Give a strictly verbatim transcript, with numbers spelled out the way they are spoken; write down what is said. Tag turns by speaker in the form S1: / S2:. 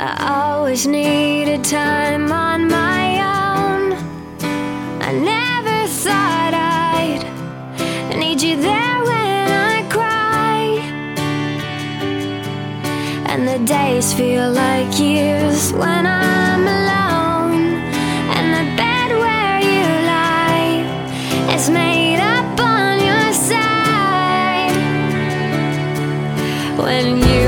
S1: I always needed time on my own. I never thought I'd need you there when I cry, and the days feel like years when I'm alone, and the bed where you lie is made up on your side. When you